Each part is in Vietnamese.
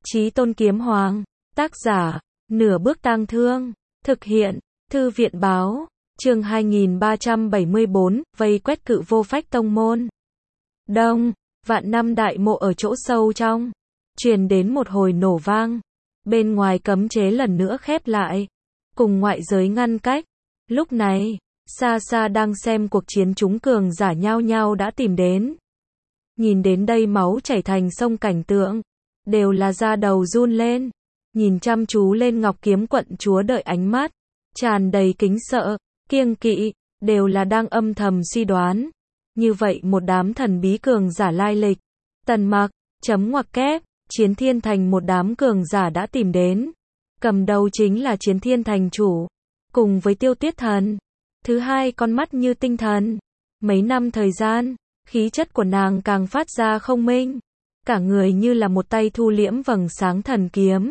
Chí Tôn Kiếm Hoàng. Tác giả, Nửa Bước Tang Thương. Thực hiện, Thư viện báo. Chương 2374, vây quét Cự Vô Phách tông môn. Đông, Vạn Năm đại mộ ở chỗ sâu trong, truyền đến một hồi nổ vang. Bên ngoài cấm chế lần nữa khép lại, cùng ngoại giới ngăn cách. Lúc này, xa xa đang xem cuộc chiến chúng cường giả nhao nhao đã tìm đến. Nhìn đến đây máu chảy thành sông cảnh tượng, đều là da đầu run lên, nhìn chăm chú lên Ngọc Kiếm quận chúa đợi ánh mắt tràn đầy kính sợ, kiêng kỵ, đều là đang âm thầm suy đoán. Như vậy một đám thần bí cường giả lai lịch, Tần Mặc, chấm ngoặc kép, Chiến Thiên Thành một đám cường giả đã tìm đến. Cầm đầu chính là Chiến Thiên Thành chủ, cùng với Tiêu Tuyết Thần. Thứ hai con mắt như tinh thần. Mấy năm thời gian, khí chất của nàng càng phát ra không minh. Cả người như là một tay thu liễm vầng sáng thần kiếm.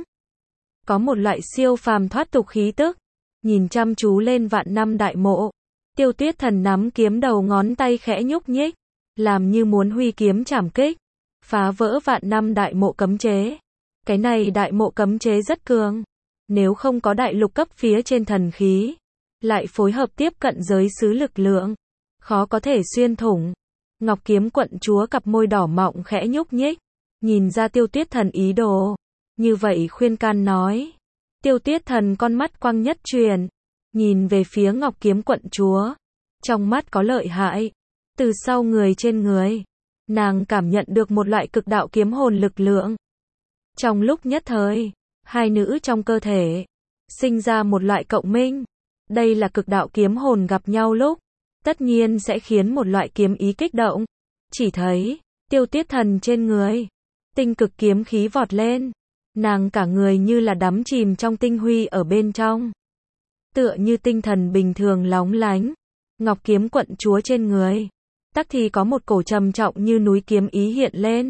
Có một loại siêu phàm thoát tục khí tức. Nhìn chăm chú lên Vạn Năm đại mộ, Tiêu Tuyết Thần nắm kiếm đầu ngón tay khẽ nhúc nhích, làm như muốn huy kiếm chảm kích, phá vỡ Vạn Năm đại mộ cấm chế. Cái này đại mộ cấm chế rất cường, nếu không có đại lục cấp phía trên thần khí, lại phối hợp tiếp cận giới sứ lực lượng, khó có thể xuyên thủng. Ngọc Kiếm quận chúa cặp môi đỏ mọng khẽ nhúc nhích, nhìn ra Tiêu Tuyết Thần ý đồ, như vậy khuyên can nói. Tiêu Tuyết Thần con mắt quang nhất truyền, nhìn về phía Ngọc Kiếm quận chúa, trong mắt có lợi hại. Từ sau người trên người, nàng cảm nhận được một loại cực đạo kiếm hồn lực lượng. Trong lúc nhất thời, hai nữ trong cơ thể sinh ra một loại cộng minh. Đây là cực đạo kiếm hồn gặp nhau lúc, tất nhiên sẽ khiến một loại kiếm ý kích động. Chỉ thấy, Tiêu Tuyết Thần trên người, tinh cực kiếm khí vọt lên. Nàng cả người như là đắm chìm trong tinh huy ở bên trong, tựa như tinh thần bình thường lóng lánh. Ngọc Kiếm quận chúa trên người, tắc thì có một cổ trầm trọng như núi kiếm ý hiện lên.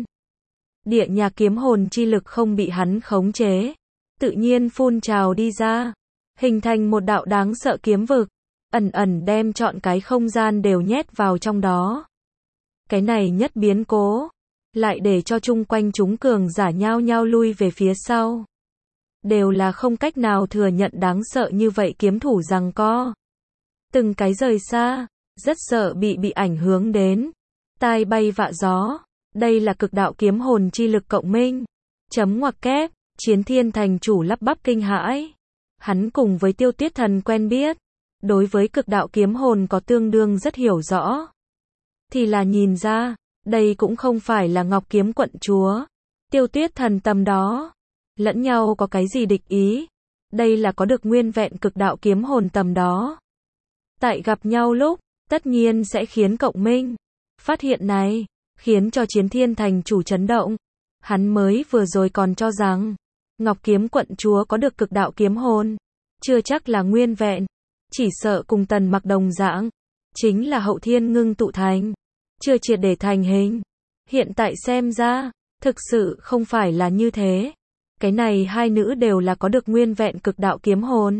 Địa nhạc kiếm hồn chi lực không bị hắn khống chế, tự nhiên phun trào đi ra, hình thành một đạo đáng sợ kiếm vực, ẩn ẩn đem trọn cái không gian đều nhét vào trong đó. Cái này nhất biến cố, lại để cho chung quanh chúng cường giả nhao nhao lui về phía sau. Đều là không cách nào thừa nhận đáng sợ như vậy kiếm thủ giằng co. Từng cái rời xa, rất sợ bị ảnh hưởng đến. Tai bay vạ gió, đây là cực đạo kiếm hồn chi lực cộng minh. Chấm ngoặc kép, Chiến Thiên Thành chủ lắp bắp kinh hãi. Hắn cùng với Tiêu Tuyết Thần quen biết, đối với cực đạo kiếm hồn có tương đương rất hiểu rõ. Thì là nhìn ra, đây cũng không phải là Ngọc Kiếm quận chúa, Tiêu Tuyết Thần tầm đó, lẫn nhau có cái gì địch ý. Đây là có được nguyên vẹn cực đạo kiếm hồn tầm đó. Tại gặp nhau lúc, tất nhiên sẽ khiến cộng minh. Phát hiện này, khiến cho Chiến Thiên Thành chủ chấn động. Hắn mới vừa rồi còn cho rằng, Ngọc Kiếm quận chúa có được cực đạo kiếm hồn, chưa chắc là nguyên vẹn, chỉ sợ cùng Tần Mặc đồng dạng, chính là hậu thiên ngưng tụ thành, chưa triệt để thành hình. Hiện tại xem ra, thực sự không phải là như thế. Cái này hai nữ đều là có được nguyên vẹn cực đạo kiếm hồn.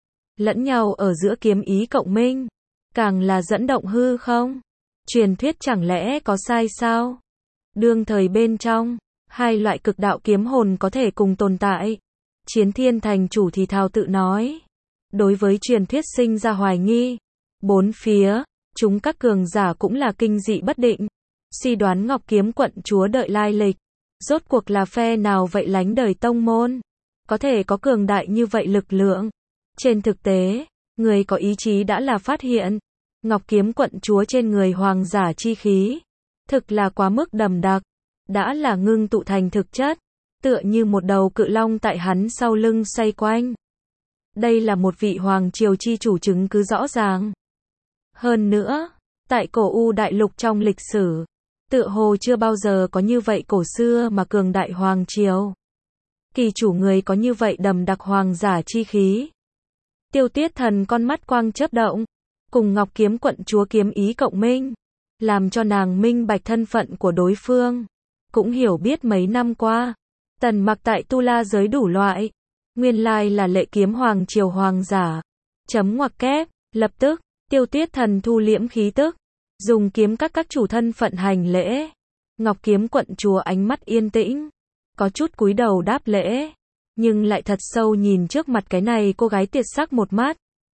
Lẫn nhau ở giữa kiếm ý cộng minh, càng là dẫn động hư không. Truyền thuyết chẳng lẽ có sai sao? Đương thời bên trong, hai loại cực đạo kiếm hồn có thể cùng tồn tại. Chiến Thiên Thành chủ thì thào tự nói. Đối với truyền thuyết sinh ra hoài nghi. Bốn phía, chúng các cường giả cũng là kinh dị bất định. Suy đoán Ngọc Kiếm quận chúa đợi lai lịch. Rốt cuộc là phe nào vậy lánh đời tông môn? Có thể có cường đại như vậy lực lượng. Trên thực tế, người có ý chí đã là phát hiện. Ngọc Kiếm quận chúa trên người hoàng giả chi khí. Thực là quá mức đậm đặc. Đã là ngưng tụ thành thực chất. Tựa như một đầu cự long tại hắn sau lưng xoay quanh. Đây là một vị hoàng triều chi chủ chứng cứ rõ ràng. Hơn nữa, tại cổ U đại lục trong lịch sử, tựa hồ chưa bao giờ có như vậy cổ xưa mà cường đại hoàng triều. Kỳ chủ người có như vậy đậm đặc hoàng giả chi khí. Tiêu Tuyết Thần con mắt quang chớp động, cùng Ngọc Kiếm quận chúa kiếm ý cộng minh, làm cho nàng minh bạch thân phận của đối phương. Cũng hiểu biết mấy năm qua, Tần Mặc tại Tu La giới đủ loại, nguyên lai là lệ kiếm hoàng triều hoàng giả. Chấm ngoặc kép, lập tức, Tiêu Tuyết Thần thu liễm khí tức, dùng kiếm các chủ thân phận hành lễ. Ngọc Kiếm quận chúa ánh mắt yên tĩnh, có chút cúi đầu đáp lễ, nhưng lại thật sâu nhìn trước mặt cái này cô gái tuyệt sắc một mắt.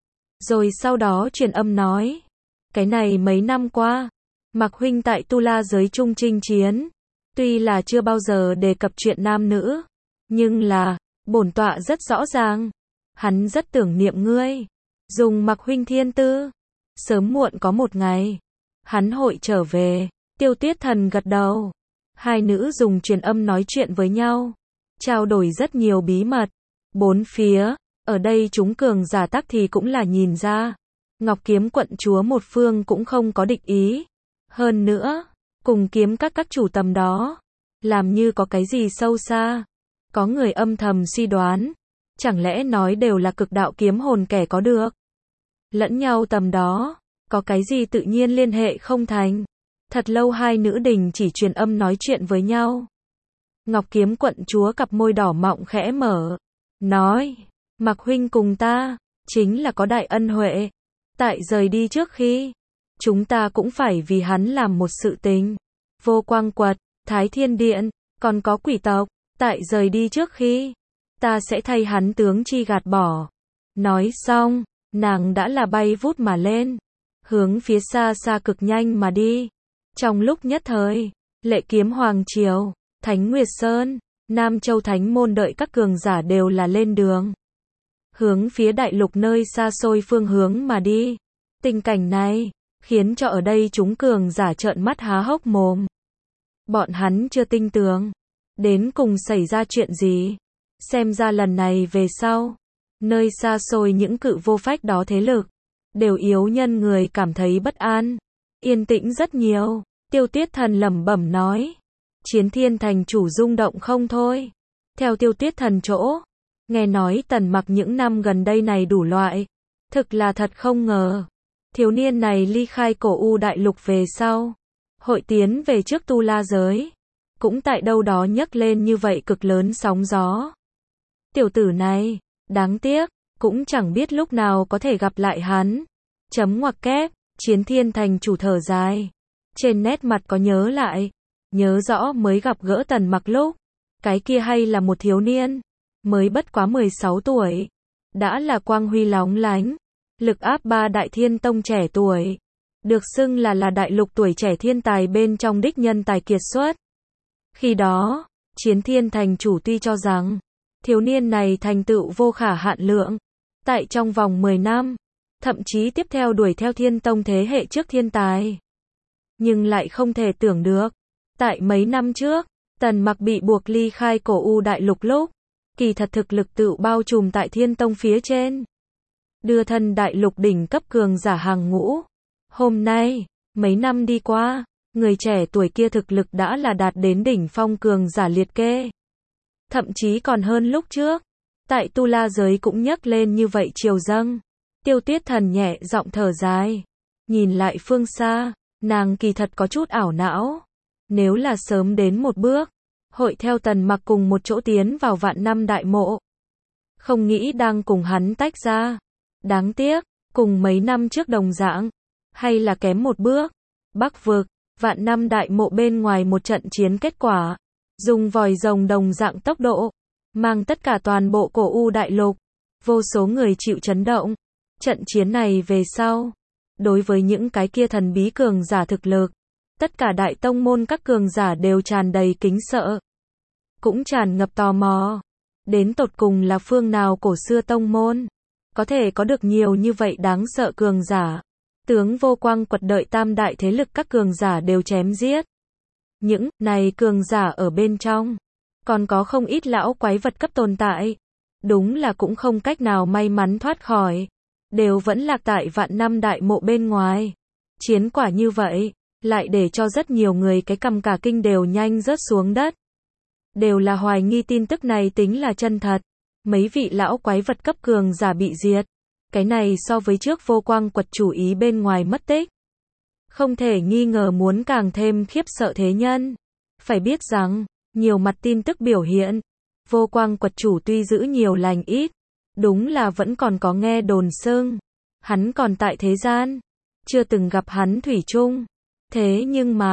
Rồi sau đó truyền âm nói, cái này mấy năm qua, Mạc huynh tại Tu La giới chung chinh chiến, tuy là chưa bao giờ đề cập chuyện nam nữ, nhưng là, bổn tọa rất rõ ràng, hắn rất tưởng niệm ngươi, dùng Mạc huynh thiên tư, sớm muộn có một ngày, hắn hội trở về. Tiêu Tuyết Thần gật đầu, hai nữ dùng truyền âm nói chuyện với nhau, trao đổi rất nhiều bí mật, bốn phía, ở đây chúng cường giả tắc thì cũng là nhìn ra, Ngọc Kiếm quận chúa một phương cũng không có địch ý, hơn nữa, cùng kiếm các chủ tầm đó, làm như có cái gì sâu xa, có người âm thầm suy đoán, chẳng lẽ nói đều là cực đạo kiếm hồn kẻ có được, lẫn nhau tầm đó, có cái gì tự nhiên liên hệ không thành. Thật lâu hai nữ đình chỉ truyền âm nói chuyện với nhau. Ngọc Kiếm quận chúa cặp môi đỏ mọng khẽ mở, nói, Mạc huynh cùng ta, chính là có đại ân huệ. Tại rời đi trước khi, chúng ta cũng phải vì hắn làm một sự tình. Vô Quang Quật, Thái Thiên Điện, còn có quỷ tộc, tại rời đi trước khi, ta sẽ thay hắn tướng chi gạt bỏ. Nói xong, nàng đã là bay vút mà lên, hướng phía xa xa cực nhanh mà đi. Trong lúc nhất thời, Lệ Kiếm Hoàng Triều, Thánh Nguyệt Sơn, Nam Châu Thánh Môn đợi các cường giả đều là lên đường. Hướng phía đại lục nơi xa xôi phương hướng mà đi. Tình cảnh này, khiến cho ở đây chúng cường giả trợn mắt há hốc mồm. Bọn hắn chưa tin tưởng, đến cùng xảy ra chuyện gì. Xem ra lần này về sau, nơi xa xôi những cự vô phách đó thế lực, đều yếu nhân người cảm thấy bất an. Yên tĩnh rất nhiều, Tiêu Tuyết Thần lẩm bẩm nói. Chiến Thiên thành chủ rung động không thôi. Theo Tiêu Tuyết Thần chỗ, nghe nói Tần Mặc những năm gần đây này đủ loại, thực là thật không ngờ. Thiếu niên này ly khai cổ u đại lục về sau, hội tiến về trước Tu La giới, cũng tại đâu đó nhấc lên như vậy cực lớn sóng gió. Tiểu tử này, đáng tiếc, cũng chẳng biết lúc nào có thể gặp lại hắn. Chấm ngoặc kép. Chiến Thiên thành chủ thở dài, trên nét mặt có nhớ lại, nhớ rõ mới gặp gỡ Tần Mặc lúc, cái kia hay là một thiếu niên, mới bất quá 16 tuổi, đã là quang huy lóng lánh, lực áp ba đại thiên tông trẻ tuổi, được xưng là đại lục tuổi trẻ thiên tài bên trong đích nhân tài kiệt xuất. Khi đó, Chiến Thiên thành chủ tuy cho rằng, thiếu niên này thành tựu vô khả hạn lượng, tại trong vòng 10 năm, thậm chí tiếp theo đuổi theo thiên tông thế hệ trước thiên tài. Nhưng lại không thể tưởng được, tại mấy năm trước, Tần Mặc bị buộc ly khai cổ u đại lục lúc, kỳ thật thực lực tự bao trùm tại thiên tông phía trên. Đưa thân đại lục đỉnh cấp cường giả hàng ngũ. Hôm nay, mấy năm đi qua, người trẻ tuổi kia thực lực đã là đạt đến đỉnh phong cường giả liệt kê. Thậm chí còn hơn lúc trước, tại Tu La giới cũng nhấc lên như vậy triều dâng. Tiêu Tuyết Thần nhẹ giọng thở dài, nhìn lại phương xa, nàng kỳ thật có chút ảo não. Nếu là sớm đến một bước, hội theo Tần Mặc cùng một chỗ tiến vào vạn năm đại mộ. Không nghĩ đang cùng hắn tách ra. Đáng tiếc, cùng mấy năm trước đồng dạng, hay là kém một bước. Bắc vực, vạn năm đại mộ bên ngoài một trận chiến kết quả, dùng vòi rồng đồng dạng tốc độ, mang tất cả toàn bộ cổ u đại lục, vô số người chịu chấn động. Trận chiến này về sau, đối với những cái kia thần bí cường giả thực lực, tất cả đại tông môn các cường giả đều tràn đầy kính sợ, cũng tràn ngập tò mò, đến tột cùng là phương nào cổ xưa tông môn, có thể có được nhiều như vậy đáng sợ cường giả. Tướng Vô Quang Quật đợi tam đại thế lực các cường giả đều chém giết. Những này cường giả ở bên trong, còn có không ít lão quái vật cấp tồn tại, đúng là cũng không cách nào may mắn thoát khỏi, đều vẫn lạc tại vạn năm đại mộ bên ngoài. Chiến quả như vậy, lại để cho rất nhiều người cái cằm cả kinh đều nhanh rớt xuống đất. Đều là hoài nghi tin tức này tính là chân thật. Mấy vị lão quái vật cấp cường giả bị diệt. Cái này so với trước Vô Quang Quật chủ ý bên ngoài mất tích, không thể nghi ngờ muốn càng thêm khiếp sợ thế nhân. Phải biết rằng, nhiều mặt tin tức biểu hiện, Vô Quang Quật chủ tuy giữ nhiều lành ít, đúng là vẫn còn có nghe đồn xưng, hắn còn tại thế gian, chưa từng gặp hắn thủy chung. Thế nhưng mà,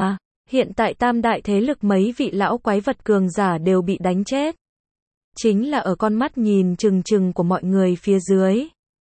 Hiện tại tam đại thế lực mấy vị lão quái vật cường giả đều bị đánh chết. Chính là ở con mắt nhìn chừng chừng của mọi người phía dưới.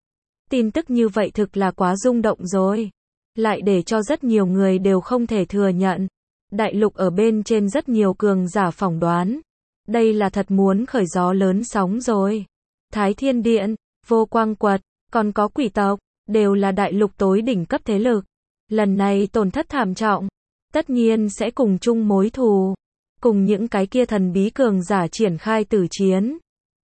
Tin tức như vậy thực là quá rung động rồi. Lại để cho rất nhiều người đều không thể thừa nhận. Đại lục ở bên trên rất nhiều cường giả phỏng đoán. Đây là thật muốn khởi gió lớn sóng rồi. Thái Thiên Điện, Vô Quang Quật, còn có quỷ tộc, đều là đại lục tối đỉnh cấp thế lực. Lần này tổn thất thảm trọng. Tất nhiên sẽ cùng chung mối thù. Cùng những cái kia thần bí cường giả triển khai tử chiến.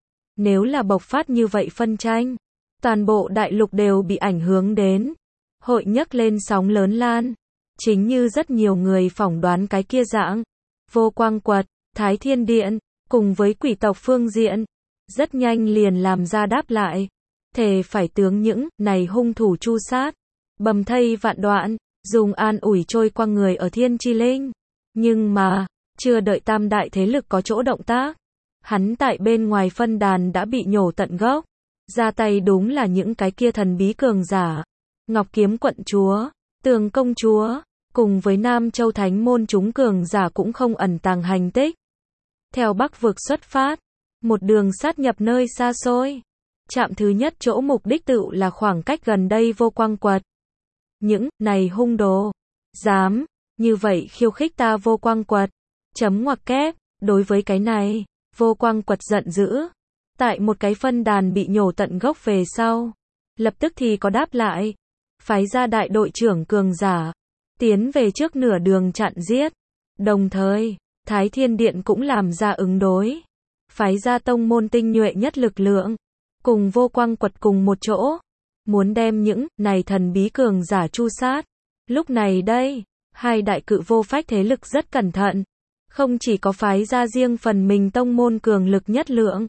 Nếu là bộc phát như vậy phân tranh, toàn bộ đại lục đều bị ảnh hưởng đến. Hội nhấc lên sóng lớn lan. Chính như rất nhiều người phỏng đoán cái kia dạng. Vô Quang Quật, Thái Thiên Điện, cùng với quỷ tộc phương diện. Rất nhanh liền làm ra đáp lại. Thề phải tướng những này hung thủ chu sát. Bầm thây vạn đoạn, dùng an ủi trôi qua người ở Thiên Chi Linh. Nhưng mà, chưa đợi tam đại thế lực có chỗ động tác. Hắn tại bên ngoài phân đàn đã bị nhổ tận gốc. Ra tay đúng là những cái kia thần bí cường giả. Ngọc Kiếm quận chúa, Tường công chúa, cùng với Nam Châu Thánh môn chúng cường giả cũng không ẩn tàng hành tích. Theo Bắc vực xuất phát, một đường sát nhập nơi xa xôi. Trạm thứ nhất chỗ mục đích tự là khoảng cách gần đây Vô Quang Quật. Những này hung đồ, dám như vậy khiêu khích ta Vô Quang Quật. Chấm ngoặc kép, đối với cái này, Vô Quang Quật giận dữ. Tại một cái phân đàn bị nhổ tận gốc về sau, lập tức thì có đáp lại. Phái ra đại đội trưởng cường giả, tiến về trước nửa đường chặn giết. Đồng thời, Thái Thiên Điện cũng làm ra ứng đối. Phái ra tông môn tinh nhuệ nhất lực lượng, cùng Vô Quang Quật cùng một chỗ. Muốn đem những này thần bí cường giả chu sát. Lúc này đây, hai đại cự vô phách thế lực rất cẩn thận. Không chỉ có phái ra riêng phần mình tông môn cường lực nhất lượng,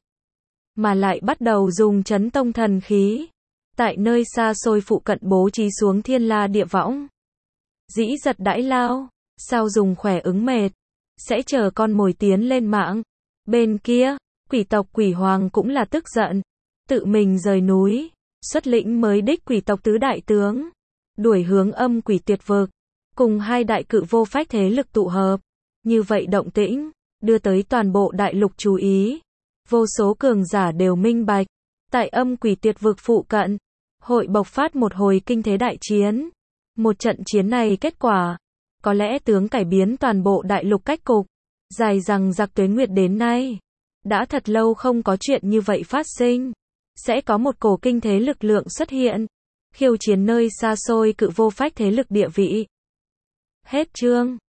mà lại bắt đầu dùng chấn tông thần khí. Tại nơi xa xôi phụ cận bố trí xuống thiên la địa võng. Dĩ giật đãi lao, sao dùng khỏe ứng mệt. Sẽ chờ con mồi tiến lên mạng. Bên kia, quỷ tộc quỷ hoàng cũng là tức giận. Tự mình rời núi, xuất lĩnh mới đích quỷ tộc tứ đại tướng. Đuổi hướng âm quỷ tuyệt vực. Cùng hai đại cự vô phách thế lực tụ hợp. Như vậy động tĩnh, đưa tới toàn bộ đại lục chú ý. Vô số cường giả đều minh bạch. Tại âm quỷ tuyệt vực phụ cận, hội bộc phát một hồi kinh thế đại chiến. Một trận chiến này kết quả, có lẽ tướng cải biến toàn bộ đại lục cách cục. Dài rằng giặc tuế nguyệt đến nay, đã thật lâu không có chuyện như vậy phát sinh. Sẽ có một cổ kinh thế lực lượng xuất hiện, khiêu chiến nơi xa xôi cự vô phách thế lực địa vị. Hết chương.